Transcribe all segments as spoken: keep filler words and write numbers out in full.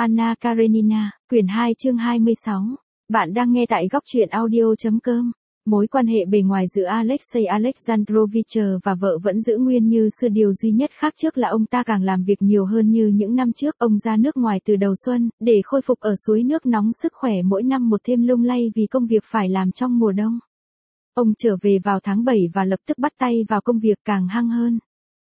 Anna Karenina, quyển hai chương hai mươi sáu. Bạn đang nghe tại góc truyện audio.com. Mối quan hệ bề ngoài giữa Alexei Alexandrovich và vợ vẫn giữ nguyên như xưa, điều duy nhất khác trước là ông ta càng làm việc nhiều hơn như những năm trước. Ông ra nước ngoài từ đầu xuân, để khôi phục ở suối nước nóng, sức khỏe mỗi năm một thêm lung lay vì công việc phải làm trong mùa đông. Ông trở về vào tháng bảy và lập tức bắt tay vào công việc càng hăng hơn.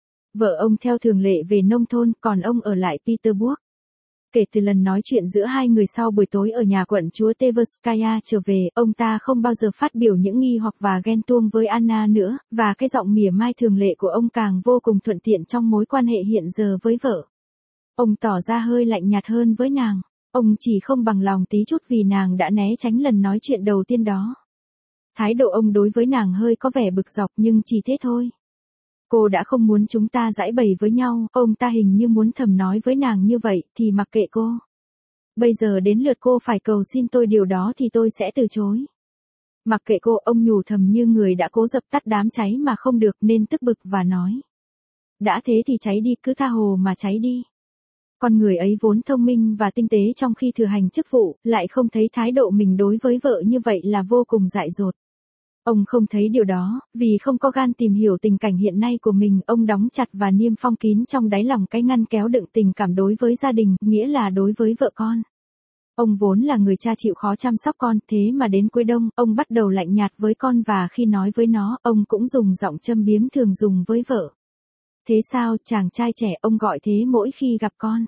Vợ ông theo thường lệ về nông thôn, còn ông ở lại Petersburg. Kể từ lần nói chuyện giữa hai người sau buổi tối ở nhà quận chúa Tverskaya trở về, ông ta không bao giờ phát biểu những nghi hoặc và ghen tuông với Anna nữa, và cái giọng mỉa mai thường lệ của ông càng vô cùng thuận tiện trong mối quan hệ hiện giờ với vợ. Ông tỏ ra hơi lạnh nhạt hơn với nàng. Ông chỉ không bằng lòng tí chút vì nàng đã né tránh lần nói chuyện đầu tiên đó. Thái độ ông đối với nàng hơi có vẻ bực dọc, nhưng chỉ thế thôi. Cô đã không muốn chúng ta giãi bày với nhau, ông ta hình như muốn thầm nói với nàng như vậy, thì mặc kệ cô. Bây giờ đến lượt cô phải cầu xin tôi điều đó thì tôi sẽ từ chối. Mặc kệ cô, ông nhủ thầm như người đã cố dập tắt đám cháy mà không được nên tức bực và nói. Đã thế thì cháy đi, cứ tha hồ mà cháy đi. Con người ấy vốn thông minh và tinh tế, trong khi thừa hành chức vụ, lại không thấy thái độ mình đối với vợ như vậy là vô cùng dại dột. Ông không thấy điều đó, vì không có gan tìm hiểu tình cảnh hiện nay của mình, ông đóng chặt và niêm phong kín trong đáy lòng cái ngăn kéo đựng tình cảm đối với gia đình, nghĩa là đối với vợ con. Ông vốn là người cha chịu khó chăm sóc con, thế mà đến cuối đông, ông bắt đầu lạnh nhạt với con, và khi nói với nó, ông cũng dùng giọng châm biếm thường dùng với vợ. Thế sao, chàng trai trẻ, ông gọi thế mỗi khi gặp con.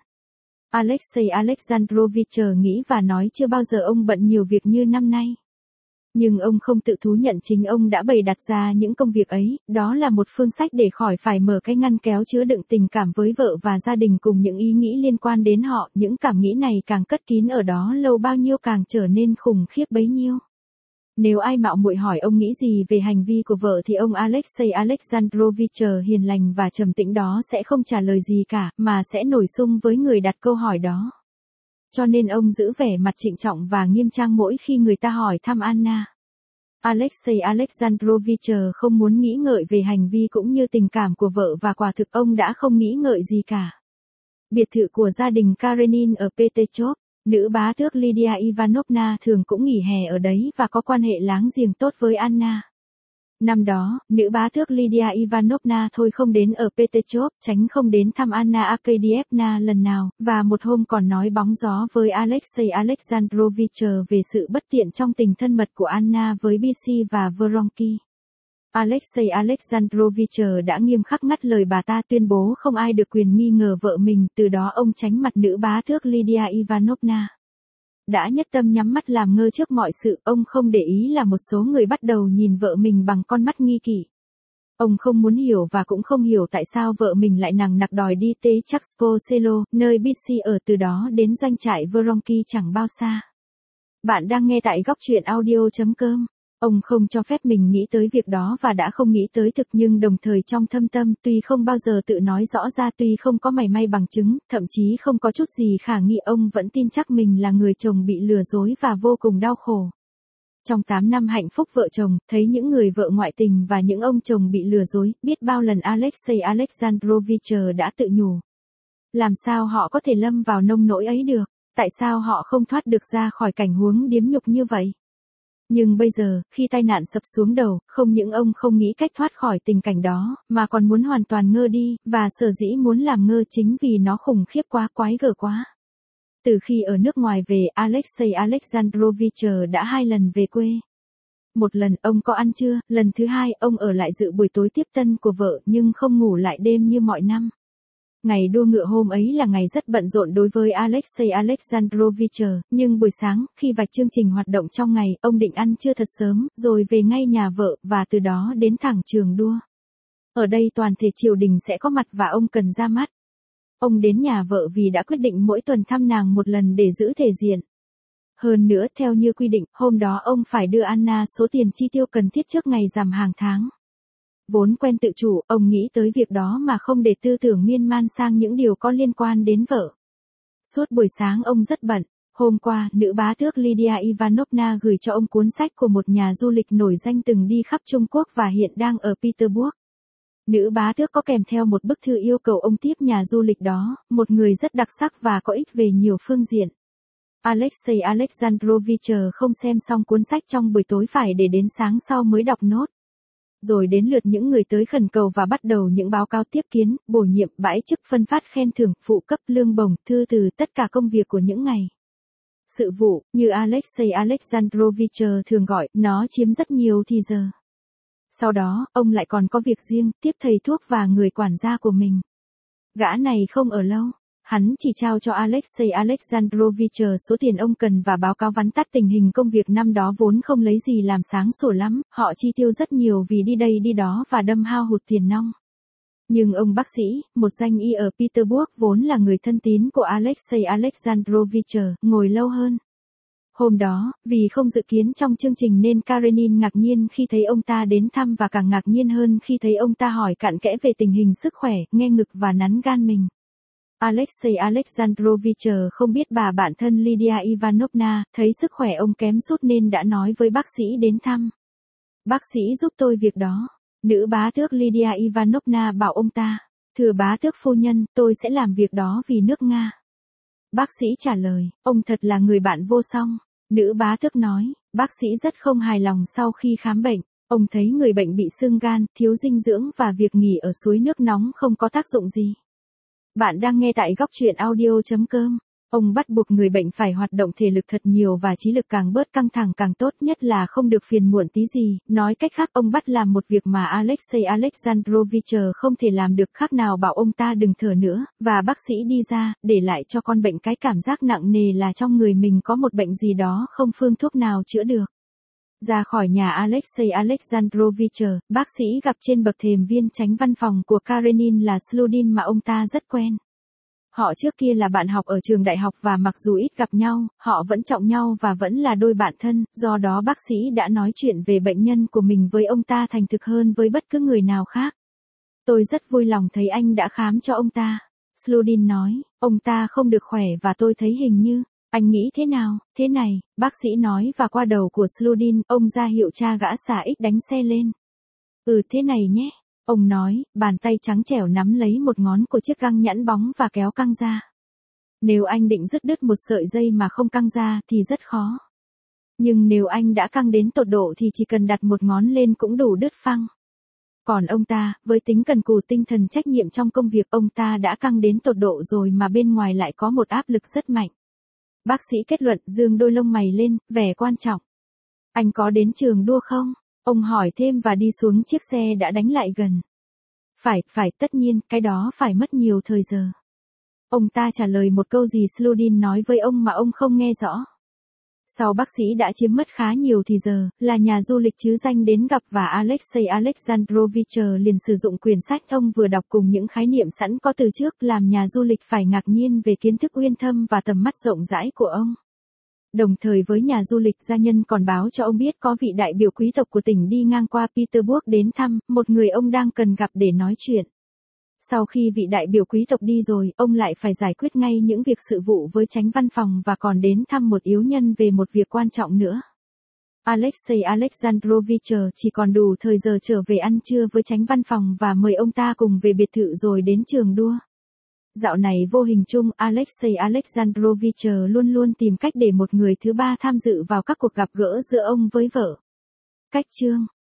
Alexei Alexandrovich nghĩ và nói chưa bao giờ ông bận nhiều việc như năm nay. Nhưng ông không tự thú nhận chính ông đã bày đặt ra những công việc ấy, đó là một phương sách để khỏi phải mở cái ngăn kéo chứa đựng tình cảm với vợ và gia đình cùng những ý nghĩ liên quan đến họ. Những cảm nghĩ này càng cất kín ở đó lâu bao nhiêu càng trở nên khủng khiếp bấy nhiêu. Nếu ai mạo muội hỏi ông nghĩ gì về hành vi của vợ thì ông Alexei Alexandrovich hiền lành và trầm tĩnh đó sẽ không trả lời gì cả, mà sẽ nổi sung với người đặt câu hỏi đó. Cho nên ông giữ vẻ mặt trịnh trọng và nghiêm trang mỗi khi người ta hỏi thăm Anna. Alexei Alexandrovich không muốn nghĩ ngợi về hành vi cũng như tình cảm của vợ, và quả thực ông đã không nghĩ ngợi gì cả. Biệt thự của gia đình Karenin ở Petrechov, nữ bá tước Lydia Ivanovna thường cũng nghỉ hè ở đấy và có quan hệ láng giềng tốt với Anna. Năm đó, nữ bá tước Lydia Ivanovna thôi không đến ở Petrechov, tránh không đến thăm Anna Arkadyevna lần nào, và một hôm còn nói bóng gió với Alexei Alexandrovich về sự bất tiện trong tình thân mật của Anna với Bisi và Vronsky. Alexei Alexandrovich đã nghiêm khắc ngắt lời bà ta, tuyên bố không ai được quyền nghi ngờ vợ mình, từ đó ông tránh mặt nữ bá tước Lydia Ivanovna. Đã nhất tâm nhắm mắt làm ngơ trước mọi sự, ông không để ý là một số người bắt đầu nhìn vợ mình bằng con mắt nghi kỵ. Ông không muốn hiểu và cũng không hiểu tại sao vợ mình lại nằng nặc đòi đi tới Chaksko Selo, nơi Bisi ở, từ đó đến doanh trại Vronsky chẳng bao xa. Bạn đang nghe tại góc truyện audio.com. Ông không cho phép mình nghĩ tới việc đó và đã không nghĩ tới thực, nhưng đồng thời trong thâm tâm, tuy không bao giờ tự nói rõ ra, tuy không có mảy may bằng chứng, thậm chí không có chút gì khả nghi, ông vẫn tin chắc mình là người chồng bị lừa dối và vô cùng đau khổ. Trong tám năm hạnh phúc vợ chồng, thấy những người vợ ngoại tình và những ông chồng bị lừa dối, biết bao lần Alexei Alexandrovich đã tự nhủ. Làm sao họ có thể lâm vào nông nỗi ấy được? Tại sao họ không thoát được ra khỏi cảnh huống điếm nhục như vậy? Nhưng bây giờ, khi tai nạn sập xuống đầu, không những ông không nghĩ cách thoát khỏi tình cảnh đó, mà còn muốn hoàn toàn ngơ đi, và sở dĩ muốn làm ngơ chính vì nó khủng khiếp quá, quái gở quá. Từ khi ở nước ngoài về, Alexei Alexandrovich đã hai lần về quê. Một lần ông có ăn trưa, lần thứ hai ông ở lại dự buổi tối tiếp tân của vợ nhưng không ngủ lại đêm như mọi năm. Ngày đua ngựa hôm ấy là ngày rất bận rộn đối với Alexei Alexandrovich, nhưng buổi sáng, khi vạch chương trình hoạt động trong ngày, ông định ăn trưa thật sớm, rồi về ngay nhà vợ, và từ đó đến thẳng trường đua. Ở đây toàn thể triều đình sẽ có mặt và ông cần ra mắt. Ông đến nhà vợ vì đã quyết định mỗi tuần thăm nàng một lần để giữ thể diện. Hơn nữa, theo như quy định, hôm đó ông phải đưa Anna số tiền chi tiêu cần thiết trước ngày rằm hàng tháng. Vốn quen tự chủ, ông nghĩ tới việc đó mà không để tư tưởng miên man sang những điều có liên quan đến vợ. Suốt buổi sáng ông rất bận. Hôm qua, nữ bá tước Lydia Ivanovna gửi cho ông cuốn sách của một nhà du lịch nổi danh từng đi khắp Trung Quốc và hiện đang ở Petersburg. Nữ bá tước có kèm theo một bức thư yêu cầu ông tiếp nhà du lịch đó, một người rất đặc sắc và có ích về nhiều phương diện. Alexei Alexandrovich không xem xong cuốn sách trong buổi tối phải để đến sáng sau mới đọc nốt. Rồi đến lượt những người tới khẩn cầu và bắt đầu những báo cáo tiếp kiến, bổ nhiệm, bãi chức, phân phát khen thưởng, phụ cấp, lương bổng, thư từ, tất cả công việc của những ngày. Sự vụ, như Alexei Alexandrovich thường gọi, nó chiếm rất nhiều thì giờ. Sau đó, ông lại còn có việc riêng, tiếp thầy thuốc và người quản gia của mình. Gã này không ở lâu. Hắn chỉ trao cho Alexei Alexandrovich số tiền ông cần và báo cáo vắn tắt tình hình công việc năm đó vốn không lấy gì làm sáng sủa lắm, họ chi tiêu rất nhiều vì đi đây đi đó và đâm hao hụt tiền nong. Nhưng ông bác sĩ, một danh y ở Petersburg vốn là người thân tín của Alexei Alexandrovich, ngồi lâu hơn. Hôm đó, vì không dự kiến trong chương trình nên Karenin ngạc nhiên khi thấy ông ta đến thăm và càng ngạc nhiên hơn khi thấy ông ta hỏi cặn kẽ về tình hình sức khỏe, nghe ngực và nắn gan mình. Alexei Alexandrovich không biết bà bạn thân Lydia Ivanovna, thấy sức khỏe ông kém sút nên đã nói với bác sĩ đến thăm. Bác sĩ giúp tôi việc đó. Nữ bá tước Lydia Ivanovna bảo ông ta, thưa bá tước phu nhân, tôi sẽ làm việc đó vì nước Nga. Bác sĩ trả lời, ông thật là người bạn vô song. Nữ bá tước nói, bác sĩ rất không hài lòng sau khi khám bệnh. Ông thấy người bệnh bị xương gan, thiếu dinh dưỡng và việc nghỉ ở suối nước nóng không có tác dụng gì. Bạn đang nghe tại góc truyện audio chấm com. Ông bắt buộc người bệnh phải hoạt động thể lực thật nhiều và trí lực càng bớt căng thẳng càng tốt, nhất là không được phiền muộn tí gì. Nói cách khác, ông bắt làm một việc mà Alexei Alexandrovich không thể làm được, khác nào bảo ông ta đừng thở nữa, và bác sĩ đi ra, để lại cho con bệnh cái cảm giác nặng nề là trong người mình có một bệnh gì đó không phương thuốc nào chữa được. Ra khỏi nhà Alexei Alexandrovich, bác sĩ gặp trên bậc thềm viên chánh văn phòng của Karenin là Sludin mà ông ta rất quen. Họ trước kia là bạn học ở trường đại học và mặc dù ít gặp nhau, họ vẫn trọng nhau và vẫn là đôi bạn thân, do đó bác sĩ đã nói chuyện về bệnh nhân của mình với ông ta thành thực hơn với bất cứ người nào khác. Tôi rất vui lòng thấy anh đã khám cho ông ta. Sludin nói, ông ta không được khỏe và tôi thấy hình như... Anh nghĩ thế nào? Thế này, bác sĩ nói và qua đầu của Sludin, ông ra hiệu cha gã xà ích đánh xe lên. Ừ thế này nhé. Ông nói, bàn tay trắng trẻo nắm lấy một ngón của chiếc găng nhẵn bóng và kéo căng ra. Nếu anh định dứt đứt một sợi dây mà không căng ra thì rất khó. Nhưng nếu anh đã căng đến tột độ thì chỉ cần đặt một ngón lên cũng đủ đứt phăng. Còn ông ta, với tính cần cù tinh thần trách nhiệm trong công việc, ông ta đã căng đến tột độ rồi mà bên ngoài lại có một áp lực rất mạnh. Bác sĩ kết luận, dương đôi lông mày lên, vẻ quan trọng. Anh có đến trường đua không? Ông hỏi thêm và đi xuống chiếc xe đã đánh lại gần. Phải, phải, tất nhiên, cái đó phải mất nhiều thời giờ. Ông ta trả lời một câu gì Sludin nói với ông mà ông không nghe rõ. Sau bác sĩ đã chiếm mất khá nhiều thì giờ, là nhà du lịch chứ danh đến gặp và Alexei Alexandrovich liền sử dụng quyển sách ông vừa đọc cùng những khái niệm sẵn có từ trước, làm nhà du lịch phải ngạc nhiên về kiến thức uyên thâm và tầm mắt rộng rãi của ông. Đồng thời với nhà du lịch, gia nhân còn báo cho ông biết có vị đại biểu quý tộc của tỉnh đi ngang qua Petersburg đến thăm, một người ông đang cần gặp để nói chuyện. Sau khi vị đại biểu quý tộc đi rồi, ông lại phải giải quyết ngay những việc sự vụ với chánh văn phòng và còn đến thăm một yếu nhân về một việc quan trọng nữa. Alexei Alexandrovich chỉ còn đủ thời giờ trở về ăn trưa với chánh văn phòng và mời ông ta cùng về biệt thự rồi đến trường đua. Dạo này vô hình chung, Alexei Alexandrovich luôn luôn tìm cách để một người thứ ba tham dự vào các cuộc gặp gỡ giữa ông với vợ. Cách chương